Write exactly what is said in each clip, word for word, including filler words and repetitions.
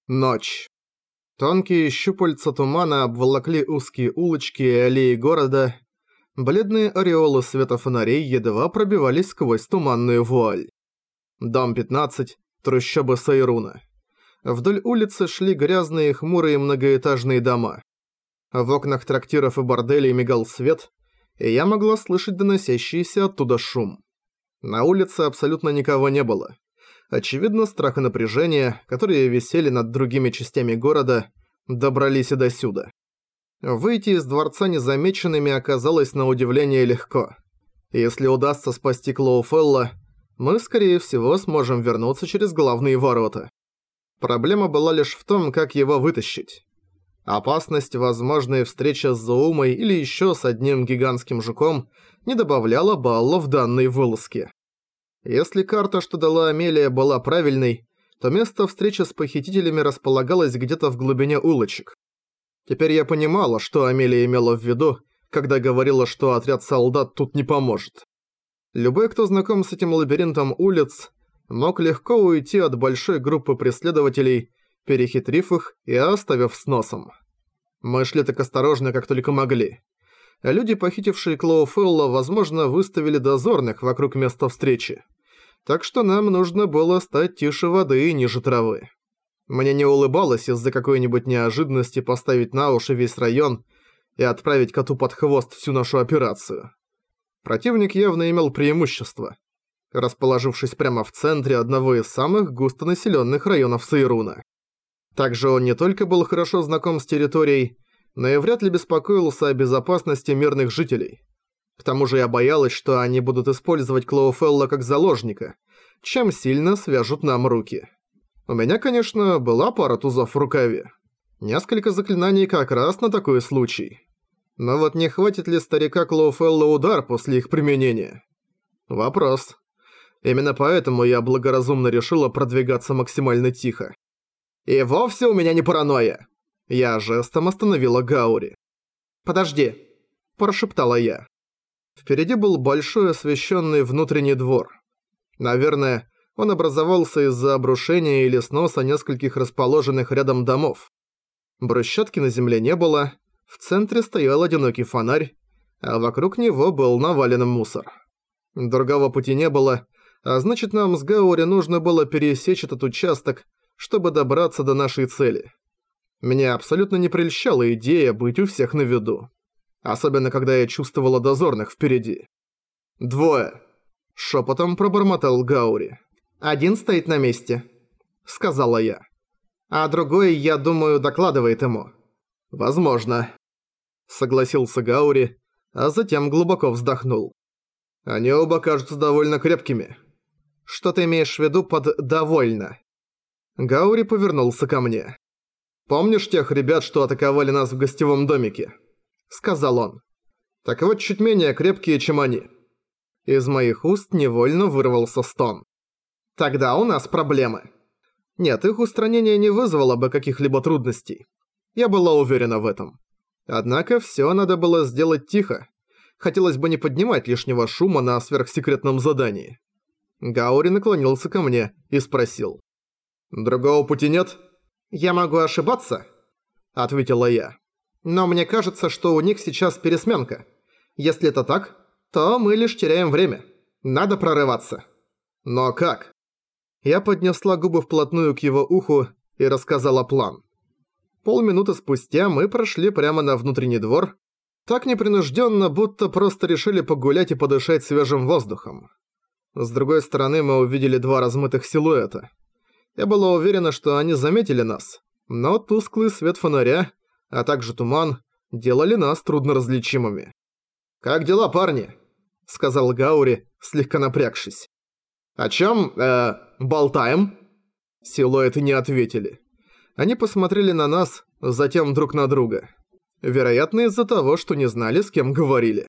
Ночь. Тонкие щупальца тумана обволокли узкие улочки и аллеи города. Бледные ореолы света фонарей едва пробивались сквозь туманную вуаль. Дом пятнадцать, трущобы Сайруна. Вдоль улицы шли грязные хмурые многоэтажные дома. В окнах трактиров и борделей мигал свет, и я могла слышать доносящийся оттуда шум. На улице абсолютно никого не было. Очевидно, страх и напряжение, которые висели над другими частями города, добрались и досюда. Выйти из дворца незамеченными оказалось на удивление легко. Если удастся спасти Клоуфелла, мы, скорее всего, сможем вернуться через главные ворота. Проблема была лишь в том, как его вытащить. Опасность, возможная встреча с Зоумой или еще с одним гигантским жуком, не добавляла баллов данной вылазке. Если карта, что дала Амелия, была правильной, то место встречи с похитителями располагалось где-то в глубине улочек. Теперь я понимала, что Амелия имела в виду, когда говорила, что отряд солдат тут не поможет. Любой, кто знаком с этим лабиринтом улиц, мог легко уйти от большой группы преследователей, перехитрив их и оставив с носом. Мы шли так осторожно, как только могли. Люди, похитившие Клоуфелла, возможно, выставили дозорных вокруг места встречи. Так что нам нужно было стать тише воды и ниже травы. Мне не улыбалось из-за какой-нибудь неожиданности поставить на уши весь район и отправить коту под хвост всю нашу операцию. Противник явно имел преимущество, расположившись прямо в центре одного из самых густонаселенных районов Сайруна. Также он не только был хорошо знаком с территорией, но и вряд ли беспокоился о безопасности мирных жителей. К тому же я боялась, что они будут использовать Клоуфелла как заложника, чем сильно свяжут нам руки. У меня, конечно, была пара тузов в рукаве. Несколько заклинаний как раз на такой случай. Но вот не хватит ли старика Клоуфелла удар после их применения? Вопрос. Именно поэтому я благоразумно решила продвигаться максимально тихо. И вовсе у меня не паранойя. Я жестом остановила Гаури. «Подожди», – прошептала я. Впереди был большой освещенный внутренний двор. Наверное, он образовался из-за обрушения или сноса нескольких расположенных рядом домов. Брусчатки на земле не было, в центре стоял одинокий фонарь, а вокруг него был навален мусор. Другого пути не было, а значит, нам с Гаури нужно было пересечь этот участок, чтобы добраться до нашей цели. Меня абсолютно не прельщала идея быть у всех на виду. Особенно, когда я чувствовала дозорных впереди. «Двое!» – шепотом пробормотал Гаури. «Один стоит на месте», – сказала я. «А другой, я думаю, докладывает ему». «Возможно», – согласился Гаури, а затем глубоко вздохнул. «Они оба кажутся довольно крепкими». «Что ты имеешь в виду под «довольно»?» Гаури повернулся ко мне. «Помнишь тех ребят, что атаковали нас в гостевом домике?» – сказал он. «Так вот, чуть менее крепкие, чем они». Из моих уст невольно вырвался стон. «Тогда у нас проблемы». Нет, их устранение не вызвало бы каких-либо трудностей. Я была уверена в этом. Однако всё надо было сделать тихо. Хотелось бы не поднимать лишнего шума на сверхсекретном задании. Гаури наклонился ко мне и спросил. «Другого пути нет?» «Я могу ошибаться», — ответила я. «Но мне кажется, что у них сейчас пересменка. Если это так, то мы лишь теряем время. Надо прорываться». «Но как?» Я поднесла губы вплотную к его уху и рассказала план. Полминуты спустя мы прошли прямо на внутренний двор, так непринужденно, будто просто решили погулять и подышать свежим воздухом. С другой стороны мы увидели два размытых силуэта. Я была уверена, что они заметили нас, но тусклый свет фонаря, а также туман, делали нас трудноразличимыми. «Как дела, парни?» – сказал Гаури, слегка напрягшись. «О чём, э, болтаем?» Силуэты не ответили. Они посмотрели на нас, затем друг на друга. Вероятно, из-за того, что не знали, с кем говорили.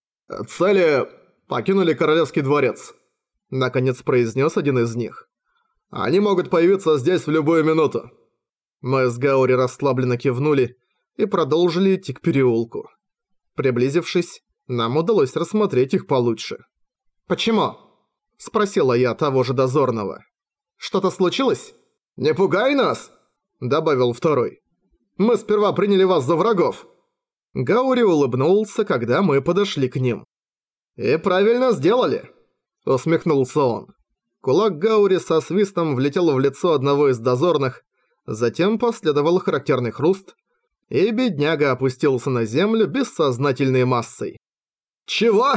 «Цели покинули Королевский дворец», – наконец произнес один из них. «Они могут появиться здесь в любую минуту». Мы с Гаури расслабленно кивнули и продолжили идти к переулку. Приблизившись, нам удалось рассмотреть их получше. «Почему?» – спросила я того же дозорного. «Что-то случилось?» «Не пугай нас!» добавил второй. «Мы сперва приняли вас за врагов». Гаури улыбнулся, когда мы подошли к ним. «И правильно сделали», — усмехнулся он. Кулак Гаури со свистом влетел в лицо одного из дозорных, затем последовал характерный хруст, и бедняга опустился на землю бессознательной массой. «Чего?»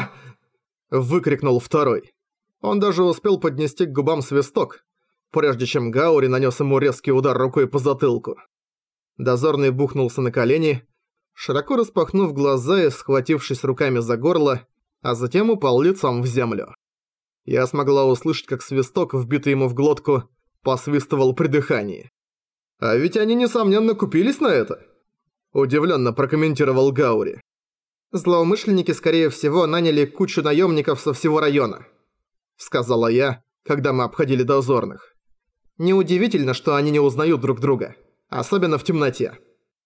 – выкрикнул второй. Он даже успел поднести к губам свисток, прежде чем Гаури нанес ему резкий удар рукой по затылку. Дозорный бухнулся на колени, широко распахнув глаза и схватившись руками за горло, а затем упал лицом в землю. Я смогла услышать, как свисток, вбитый ему в глотку, посвистывал при дыхании. «А ведь они, несомненно, купились на это», – удивленно прокомментировал Гаури. «Злоумышленники, скорее всего, наняли кучу наемников со всего района», – сказала я, когда мы обходили дозорных. «Неудивительно, что они не узнают друг друга, особенно в темноте».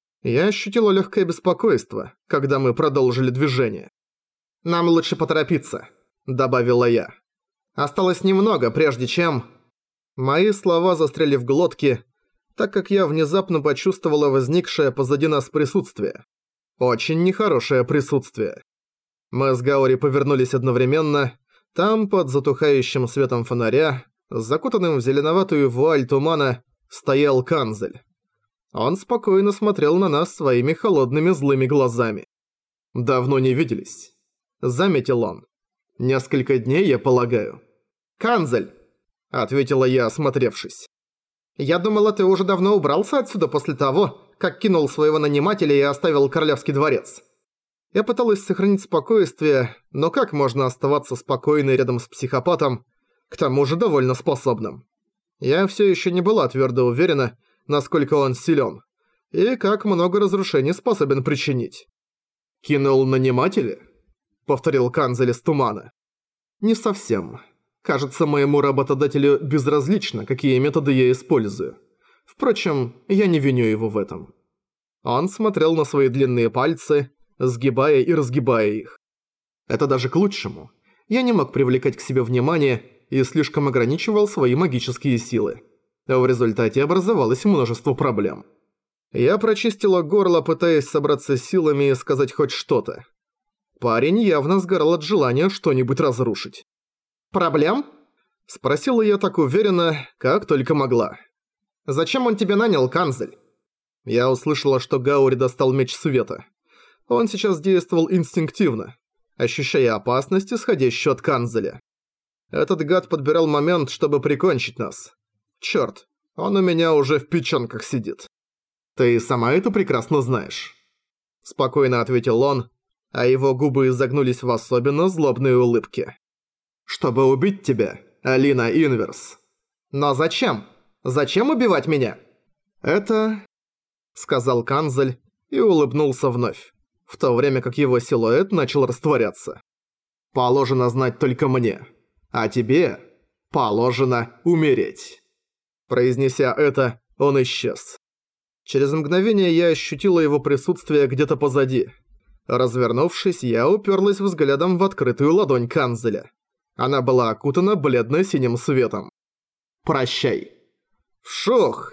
Я ощутила легкое беспокойство, когда мы продолжили движение. «Нам лучше поторопиться», – добавила я. «Осталось немного, прежде чем...» Мои слова застряли в глотке, так как я внезапно почувствовала возникшее позади нас присутствие. Очень нехорошее присутствие. Мы с Гаури повернулись одновременно. Там, под затухающим светом фонаря, закутанным в зеленоватую вуаль тумана, стоял Канзель. Он спокойно смотрел на нас своими холодными злыми глазами. «Давно не виделись», — заметил он. «Несколько дней, я полагаю». «Канзель», — ответила я, осмотревшись. «Я думала, ты уже давно убрался отсюда после того, как кинул своего нанимателя и оставил королевский дворец». Я пыталась сохранить спокойствие, но как можно оставаться спокойной рядом с психопатом, к тому же довольно способным? Я всё ещё не была твёрдо уверена, насколько он силён, и как много разрушений способен причинить. «Кинул нанимателя?» — повторил Канзель из тумана. «Не совсем. Кажется, моему работодателю безразлично, какие методы я использую. Впрочем, я не виню его в этом». Он смотрел на свои длинные пальцы, сгибая и разгибая их. Это даже к лучшему. Я не мог привлекать к себе внимание и слишком ограничивал свои магические силы. В результате образовалось множество проблем. Я прочистила горло, пытаясь собраться с силами и сказать хоть что-то. Парень явно сгорал от желания что-нибудь разрушить. «Проблем?» – спросила я так уверенно, как только могла. «Зачем он тебя нанял, Канзель?» Я услышала, что Гаури достал меч света. Он сейчас действовал инстинктивно, ощущая опасность, исходящую от Канзеля. Этот гад подбирал момент, чтобы прикончить нас. Чёрт, он у меня уже в печёнках сидит. «Ты сама это прекрасно знаешь», – спокойно ответил он, а его губы изогнулись в особенно злобной улыбке. «Чтобы убить тебя, Алина Инверс». «Но зачем? Зачем убивать меня?» «Это...» – сказал Канзель и улыбнулся вновь, в то время как его силуэт начал растворяться. «Положено знать только мне, а тебе положено умереть». Произнеся это, он исчез. Через мгновение я ощутила его присутствие где-то позади. Развернувшись, я уперлась взглядом в открытую ладонь Канзеля. Она была окутана бледно-синим светом. «Прощай». Вшух!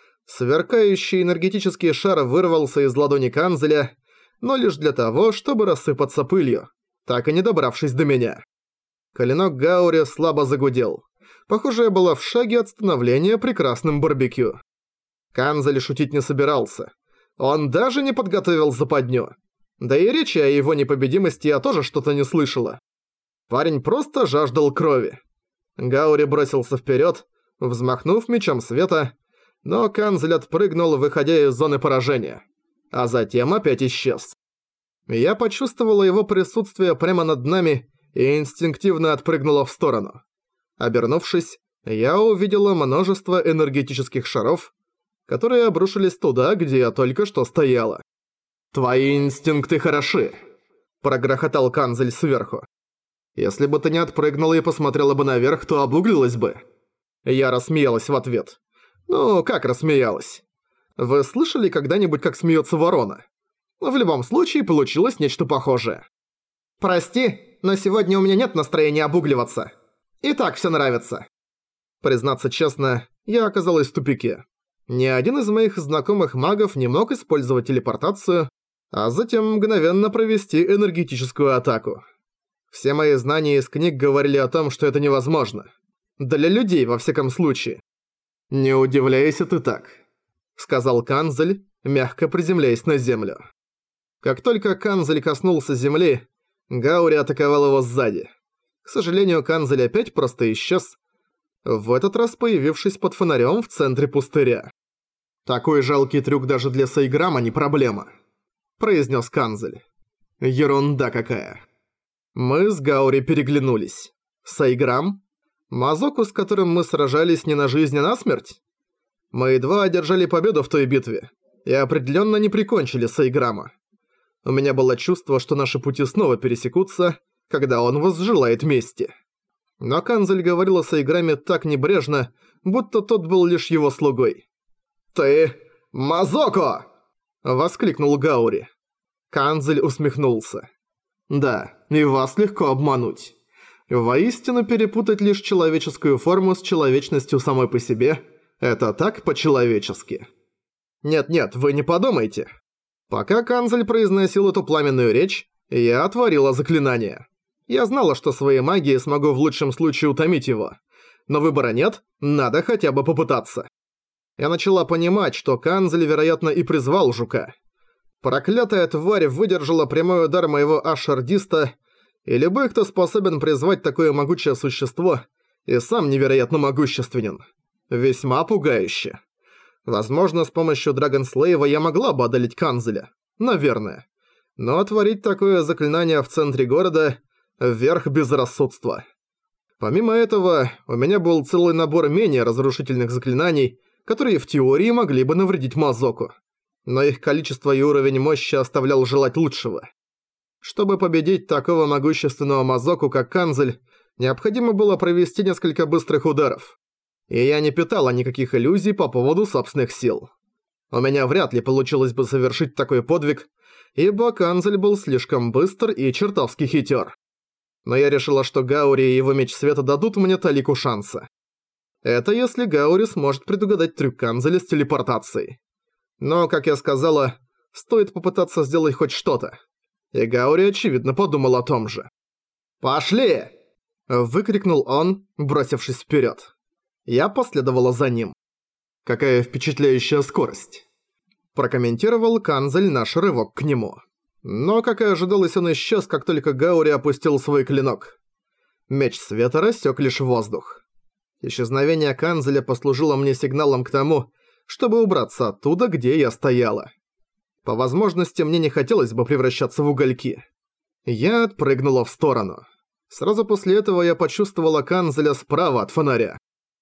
Сверкающий энергетический шар вырвался из ладони Канзеля, но лишь для того, чтобы рассыпаться пылью, так и не добравшись до меня. Клинок Гаури слабо загудел. Похоже, я была в шаге от становления прекрасным барбекю. Канзель шутить не собирался. Он даже не подготовил западню. Да и речи о его непобедимости я тоже что-то не слышала. Парень просто жаждал крови. Гаури бросился вперед, взмахнув мечом света, но Канзель отпрыгнул, выходя из зоны поражения. А затем опять исчез. Я почувствовала его присутствие прямо над нами и инстинктивно отпрыгнула в сторону. Обернувшись, я увидела множество энергетических шаров, которые обрушились туда, где я только что стояла. «Твои инстинкты хороши», – прогрохотал Канзель сверху. «Если бы ты не отпрыгнула и посмотрела бы наверх, то обуглилась бы». Я рассмеялась в ответ. «Ну, как рассмеялась? Вы слышали когда-нибудь, как смеется ворона? В любом случае, получилось нечто похожее». «Прости, но сегодня у меня нет настроения обугливаться. И так всё нравится». Признаться честно, я оказалась в тупике. Ни один из моих знакомых магов не мог использовать телепортацию, а затем мгновенно провести энергетическую атаку. Все мои знания из книг говорили о том, что это невозможно. Для людей, во всяком случае. «Не удивляйся ты так», — сказал Канзель, мягко приземляясь на землю. Как только Канзель коснулся земли, Гаури атаковал его сзади. К сожалению, Канзель опять просто исчез, в этот раз появившись под фонарем в центре пустыря. «Такой жалкий трюк даже для Сайграма не проблема», — произнес Канзель. «Ерунда какая». Мы с Гаури переглянулись. Сайграм? Мазоку, с которым мы сражались не на жизнь, а на смерть? Мы едва одержали победу в той битве и определенно не прикончили Сайграма. У меня было чувство, что наши пути снова пересекутся, когда он возжелает мести. Но Канзель говорил о Сайграме так небрежно, будто тот был лишь его слугой. «Ты... Мазоко!» — воскликнул Гаури. Канзель усмехнулся. «Да, и вас легко обмануть. Воистину перепутать лишь человеческую форму с человечностью самой по себе — это так по-человечески». «Нет-нет, вы не подумайте». Пока Канзель произносил эту пламенную речь, я отворила заклинание. Я знала, что своей магией смогу в лучшем случае утомить его. Но выбора нет, надо хотя бы попытаться. Я начала понимать, что Канзель, вероятно, и призвал жука. Проклятая тварь выдержала прямой удар моего Ашардиста, и любой, кто способен призвать такое могучее существо, и сам невероятно могущественен. Весьма пугающе. Возможно, с помощью Драгонслейва я могла бы одолеть Канзеля. Наверное. Но творить такое заклинание в центре города – верх безрассудства. Помимо этого, у меня был целый набор менее разрушительных заклинаний, которые в теории могли бы навредить Мазоку. Но их количество и уровень мощи оставлял желать лучшего. Чтобы победить такого могущественного Мазоку, как Канзель, необходимо было провести несколько быстрых ударов. И я не питала никаких иллюзий по поводу собственных сил. У меня вряд ли получилось бы совершить такой подвиг, ибо Канзель был слишком быстр и чертовски хитер. Но я решила, что Гаури и его Меч Света дадут мне талику шанса. Это если Гаури сможет предугадать трюк Канзеля с телепортацией. Но, как я сказала, стоит попытаться сделать хоть что-то. И Гаури, очевидно, подумал о том же. «Пошли!» – выкрикнул он, бросившись вперед. Я последовала за ним. «Какая впечатляющая скорость!» – прокомментировал Канзель наш рывок к нему. Но, как и ожидалось, он исчез, как только Гаури опустил свой клинок. Меч Света рассек лишь воздух. Исчезновение Канзеля послужило мне сигналом к тому, чтобы убраться оттуда, где я стояла. По возможности, мне не хотелось бы превращаться в угольки. Я отпрыгнула в сторону. Сразу после этого я почувствовала Канзеля справа от фонаря.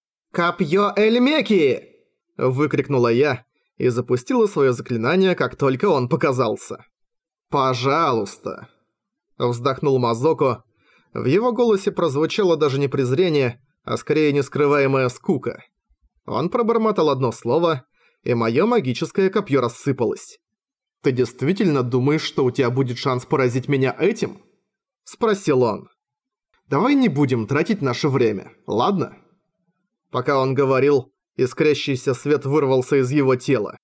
«Копье Эльмеки!» – выкрикнула я и запустила свое заклинание, как только он показался. «Пожалуйста!» – вздохнул Мазоко. В его голосе прозвучало даже не презрение, а скорее нескрываемая скука. Он пробормотал одно слово, и мое магическое копье рассыпалось. «Ты действительно думаешь, что у тебя будет шанс поразить меня этим?» – спросил он. «Давай не будем тратить наше время, ладно?» Пока он говорил, искрящийся свет вырвался из его тела.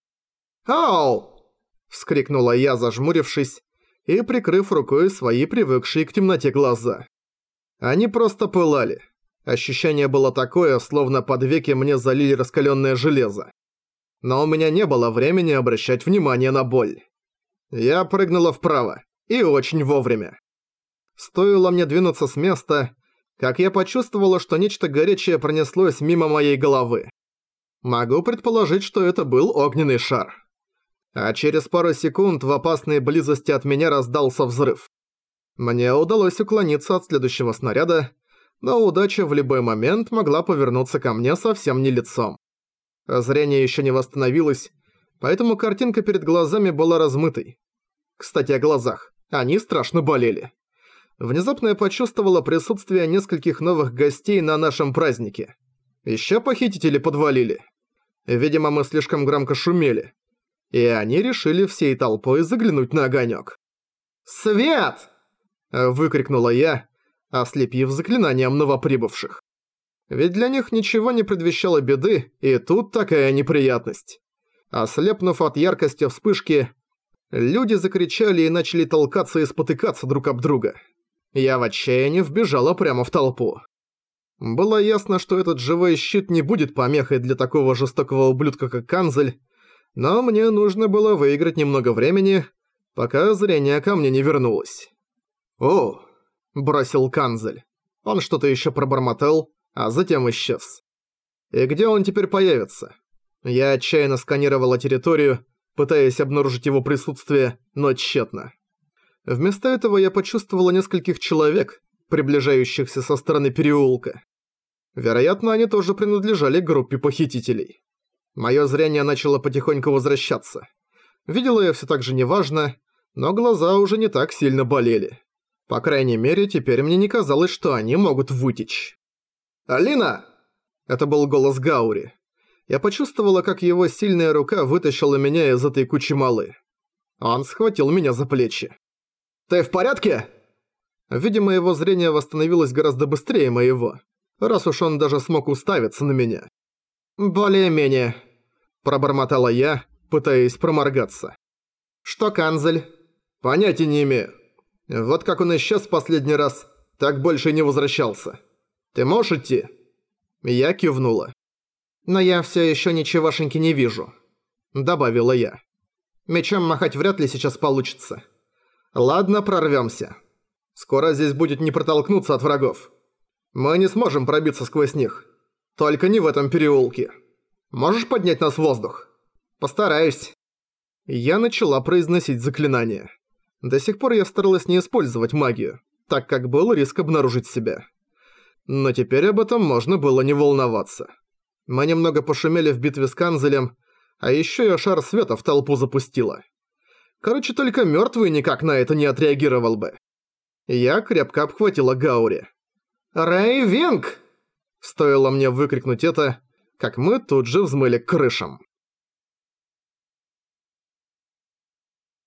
«Ау!» – вскрикнула я, зажмурившись и прикрыв рукой свои привыкшие к темноте глаза. Они просто пылали. Ощущение было такое, словно под веки мне залили раскаленное железо. Но у меня не было времени обращать внимание на боль. Я прыгнула вправо, и очень вовремя. Стоило мне двинуться с места, как я почувствовала, что нечто горячее пронеслось мимо моей головы. Могу предположить, что это был огненный шар. А через пару секунд в опасной близости от меня раздался взрыв. Мне удалось уклониться от следующего снаряда, но удача в любой момент могла повернуться ко мне совсем не лицом. Зрение еще не восстановилось, поэтому картинка перед глазами была размытой. Кстати, о глазах. Они страшно болели. Внезапно я почувствовала присутствие нескольких новых гостей на нашем празднике. Еще похитители подвалили. Видимо, мы слишком громко шумели. И они решили всей толпой заглянуть на огонек. «Свет!» – выкрикнула я, ослепив заклинанием новоприбывших. Ведь для них ничего не предвещало беды, и тут такая неприятность. Ослепнув от яркости вспышки, люди закричали и начали толкаться и спотыкаться друг об друга. Я в отчаянии вбежала прямо в толпу. Было ясно, что этот живой щит не будет помехой для такого жестокого ублюдка, как Канзель, но мне нужно было выиграть немного времени, пока зрение ко мне не вернулось. «О!» – бросил Канзель. Он что-то еще пробормотал, а затем исчез. И где он теперь появится? Я отчаянно сканировала территорию, пытаясь обнаружить его присутствие, но тщетно. Вместо этого я почувствовала нескольких человек, приближающихся со стороны переулка. Вероятно, они тоже принадлежали к группе похитителей. Моё зрение начало потихоньку возвращаться. Видела я всё так же неважно, но глаза уже не так сильно болели. По крайней мере, теперь мне не казалось, что они могут вытечь. «Алина!» Это был голос Гаури. Я почувствовала, как его сильная рука вытащила меня из этой кучи малы. Он схватил меня за плечи. «Ты в порядке?» Видимо, его зрение восстановилось гораздо быстрее моего, раз уж он даже смог уставиться на меня. «Более-менее», – пробормотала я, пытаясь проморгаться. «Что, Канзель?» «Понятия не имею. Вот как он исчез в последний раз, так больше и не возвращался. Ты можешь идти?» Я кивнула. «Но я всё ещё ничегошеньки не вижу», – добавила я. «Мечом махать вряд ли сейчас получится. Ладно, прорвёмся. Скоро здесь будет не протолкнуться от врагов. Мы не сможем пробиться сквозь них. Только не в этом переулке. Можешь поднять нас в воздух?» «Постараюсь». Я начала произносить заклинание. До сих пор я старалась не использовать магию, так как был риск обнаружить себя. Но теперь об этом можно было не волноваться. Мы немного пошумели в битве с Канзелем, а ещё я шар света в толпу запустила. Короче, только мёртвый никак на это не отреагировал бы. Я крепко обхватила Гаури. «Рэй Винг!» Стоило мне выкрикнуть это, как мы тут же взмыли к крышам.